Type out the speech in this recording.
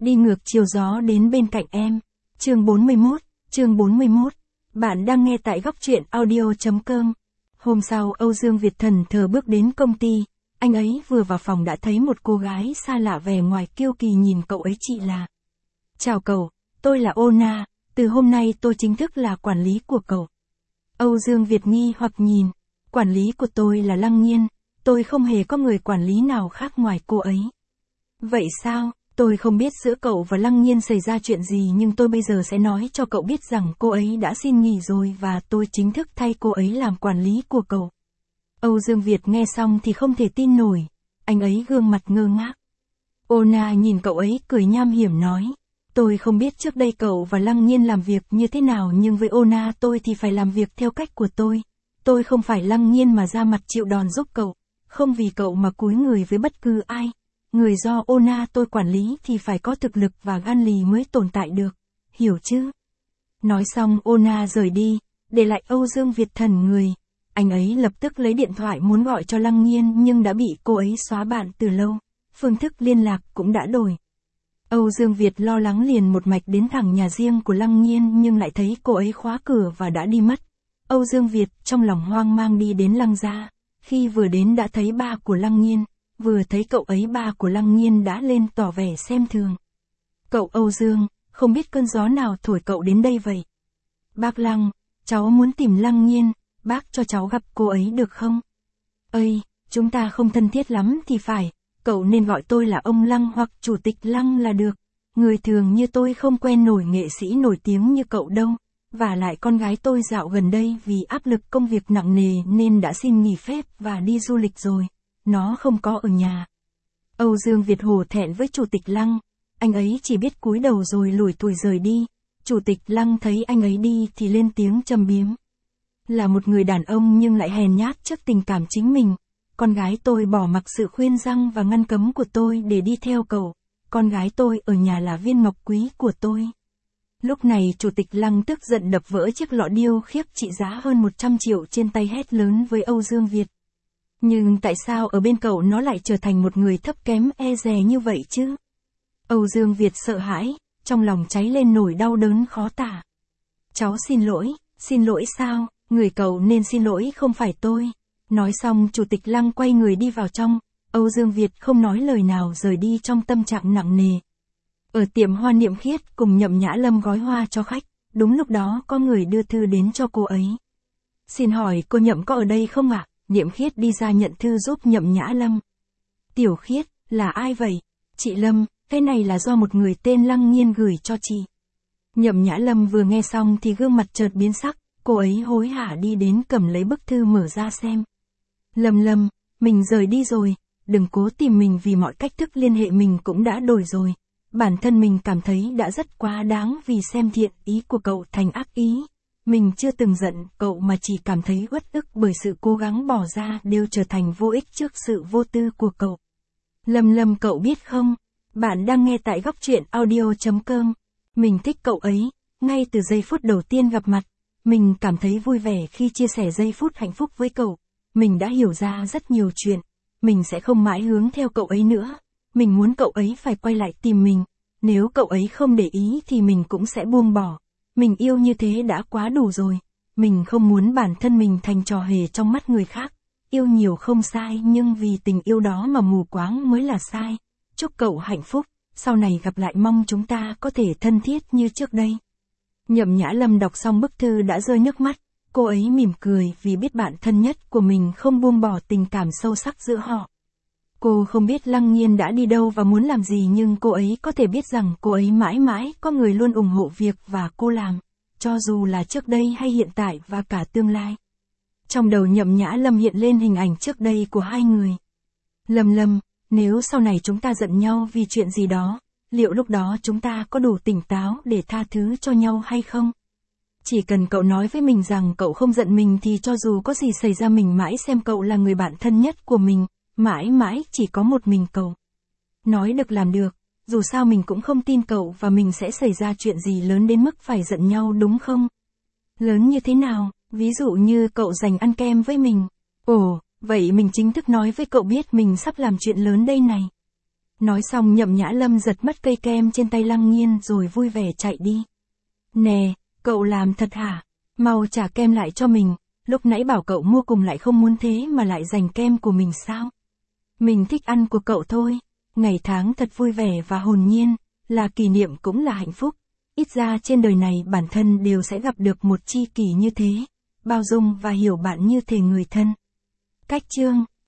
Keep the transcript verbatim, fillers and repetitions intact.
Đi ngược chiều gió đến bên cạnh em. Chương bốn mươi mốt, chương bốn mươi mốt. Bạn đang nghe tại góc truyện audio chấm com. Hôm sau Âu Dương Việt thần thờ bước đến công ty, anh ấy vừa vào phòng đã thấy một cô gái xa lạ vẻ ngoài kiêu kỳ nhìn cậu ấy. Chị là... Chào cậu, tôi là Ona, từ hôm nay tôi chính thức là quản lý của cậu. Âu Dương Việt nghi hoặc nhìn, quản lý của tôi là Lăng Nhiên, tôi không hề có người quản lý nào khác ngoài cô ấy. Vậy sao? Tôi không biết giữa cậu và Lăng Nhiên xảy ra chuyện gì nhưng tôi bây giờ sẽ nói cho cậu biết rằng cô ấy đã xin nghỉ rồi và tôi chính thức thay cô ấy làm quản lý của cậu. Âu Dương Việt nghe xong thì không thể tin nổi, anh ấy gương mặt ngơ ngác. Ona nhìn cậu ấy cười nham hiểm nói, tôi không biết trước đây cậu và Lăng Nhiên làm việc như thế nào nhưng với Ona tôi thì phải làm việc theo cách của tôi. Tôi không phải Lăng Nhiên mà ra mặt chịu đòn giúp cậu, không vì cậu mà cúi người với bất cứ ai. Người do Ona tôi quản lý thì phải có thực lực và gan lì mới tồn tại được, hiểu chứ? Nói xong Ona rời đi, để lại Âu Dương Việt thần người. Anh ấy lập tức lấy điện thoại muốn gọi cho Lăng Nhiên nhưng đã bị cô ấy xóa bạn từ lâu, phương thức liên lạc cũng đã đổi. Âu Dương Việt lo lắng liền một mạch đến thẳng nhà riêng của Lăng Nhiên nhưng lại thấy cô ấy khóa cửa và đã đi mất. Âu Dương Việt trong lòng hoang mang đi đến Lăng gia, khi vừa đến đã thấy ba của Lăng Nhiên. Vừa thấy cậu ấy ba của Lăng Nhiên đã lên tỏ vẻ xem thường. Cậu Âu Dương, không biết cơn gió nào thổi cậu đến đây vậy? Bác Lăng, cháu muốn tìm Lăng Nhiên, bác cho cháu gặp cô ấy được không? Ây, chúng ta không thân thiết lắm thì phải, cậu nên gọi tôi là ông Lăng hoặc chủ tịch Lăng là được. Người thường như tôi không quen nổi nghệ sĩ nổi tiếng như cậu đâu. Và lại con gái tôi dạo gần đây vì áp lực công việc nặng nề nên đã xin nghỉ phép và đi du lịch rồi. Nó không có ở nhà. Âu Dương Việt hổ thẹn với chủ tịch Lăng, anh ấy chỉ biết cúi đầu rồi lủi thủi rời đi. Chủ tịch Lăng thấy anh ấy đi thì lên tiếng châm biếm. Là một người đàn ông nhưng lại hèn nhát trước tình cảm chính mình. Con gái tôi bỏ mặc sự khuyên răn và ngăn cấm của tôi để đi theo cậu. Con gái tôi ở nhà là viên ngọc quý của tôi. Lúc này chủ tịch Lăng tức giận đập vỡ chiếc lọ điêu khiếp trị giá hơn một trăm triệu trên tay hét lớn với Âu Dương Việt. Nhưng tại sao ở bên cậu nó lại trở thành một người thấp kém e dè như vậy chứ? Âu Dương Việt sợ hãi, trong lòng cháy lên nỗi đau đớn khó tả. Cháu xin lỗi, xin lỗi sao, người cậu nên xin lỗi không phải tôi. Nói xong chủ tịch Lăng quay người đi vào trong, Âu Dương Việt không nói lời nào rời đi trong tâm trạng nặng nề. Ở tiệm hoa Niệm Khiết cùng Nhậm Nhã Lâm gói hoa cho khách, đúng lúc đó có người đưa thư đến cho cô ấy. Xin hỏi cô Nhậm có ở đây không ạ? Niệm Khiết đi ra nhận thư giúp Nhậm Nhã Lâm. Tiểu Khiết, là ai vậy? Chị Lâm, cái này là do một người tên Lăng Nhiên gửi cho chị. Nhậm Nhã Lâm vừa nghe xong thì gương mặt chợt biến sắc, cô ấy hối hả đi đến cầm lấy bức thư mở ra xem. Lâm Lâm, mình rời đi rồi, đừng cố tìm mình vì mọi cách thức liên hệ mình cũng đã đổi rồi. Bản thân mình cảm thấy đã rất quá đáng vì xem thiện ý của cậu thành ác ý. Mình chưa từng giận cậu mà chỉ cảm thấy uất ức bởi sự cố gắng bỏ ra đều trở thành vô ích trước sự vô tư của cậu. Lâm Lâm cậu biết không, bạn đang nghe tại góc truyện audio chấm com. Mình thích cậu ấy, ngay từ giây phút đầu tiên gặp mặt, mình cảm thấy vui vẻ khi chia sẻ giây phút hạnh phúc với cậu. Mình đã hiểu ra rất nhiều chuyện, mình sẽ không mãi hướng theo cậu ấy nữa. Mình muốn cậu ấy phải quay lại tìm mình, nếu cậu ấy không để ý thì mình cũng sẽ buông bỏ. Mình yêu như thế đã quá đủ rồi. Mình không muốn bản thân mình thành trò hề trong mắt người khác. Yêu nhiều không sai nhưng vì tình yêu đó mà mù quáng mới là sai. Chúc cậu hạnh phúc, sau này gặp lại mong chúng ta có thể thân thiết như trước đây. Nhậm Nhã Lâm đọc xong bức thư đã rơi nước mắt. Cô ấy mỉm cười vì biết bạn thân nhất của mình không buông bỏ tình cảm sâu sắc giữa họ. Cô không biết Lăng Nhiên đã đi đâu và muốn làm gì nhưng cô ấy có thể biết rằng cô ấy mãi mãi có người luôn ủng hộ việc và cô làm, cho dù là trước đây hay hiện tại và cả tương lai. Trong đầu Nhậm Nhã Lâm hiện lên hình ảnh trước đây của hai người. Lâm Lâm, nếu sau này chúng ta giận nhau vì chuyện gì đó, liệu lúc đó chúng ta có đủ tỉnh táo để tha thứ cho nhau hay không? Chỉ cần cậu nói với mình rằng cậu không giận mình thì cho dù có gì xảy ra mình mãi xem cậu là người bạn thân nhất của mình. Mãi mãi chỉ có một mình cậu. Nói được làm được, dù sao mình cũng không tin cậu và mình sẽ xảy ra chuyện gì lớn đến mức phải giận nhau đúng không? Lớn như thế nào, ví dụ như cậu dành ăn kem với mình. Ồ, vậy mình chính thức nói với cậu biết mình sắp làm chuyện lớn đây này. Nói xong Nhậm Nhã Lâm giật mất cây kem trên tay Lăng Nhiên rồi vui vẻ chạy đi. Nè, cậu làm thật hả? Mau trả kem lại cho mình, lúc nãy bảo cậu mua cùng lại không muốn thế mà lại giành kem của mình sao? Mình thích ăn của cậu thôi, ngày tháng thật vui vẻ và hồn nhiên, là kỷ niệm cũng là hạnh phúc. Ít ra trên đời này bản thân đều sẽ gặp được một tri kỷ như thế, bao dung và hiểu bạn như thể người thân. Cách chương